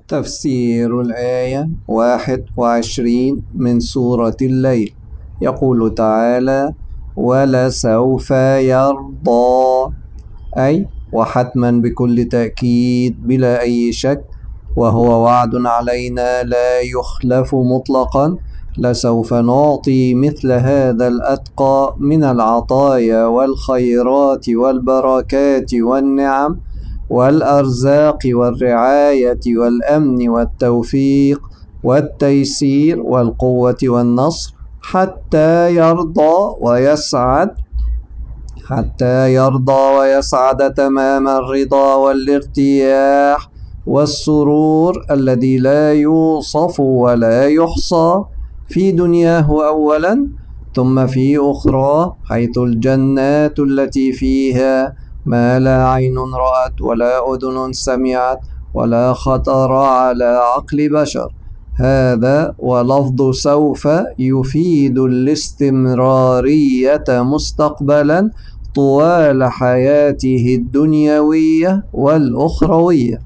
تفسير الآية 21 من سورة الليل. يقول تعالى: ولسوف يرضى، أي وحتما بكل تأكيد بلا أي شك، وهو وعد علينا لا يخلف مطلقا. لسوف نعطي مثل هذا الأتقى من العطايا والخيرات والبركات والنعم والأرزاق والرعاية والأمن والتوفيق والتيسير والقوة والنصر حتى يرضى ويسعد تمام الرضا والارتياح والسرور الذي لا يوصف ولا يحصى في دنياه أولا، ثم في أخرى حيث الجنات التي فيها ما لا عين رأت ولا أذن سمعت ولا خطر على عقل بشر. هذا ولفظ سوف يفيد الاستمرارية مستقبلا طوال حياته الدنيوية والأخروية.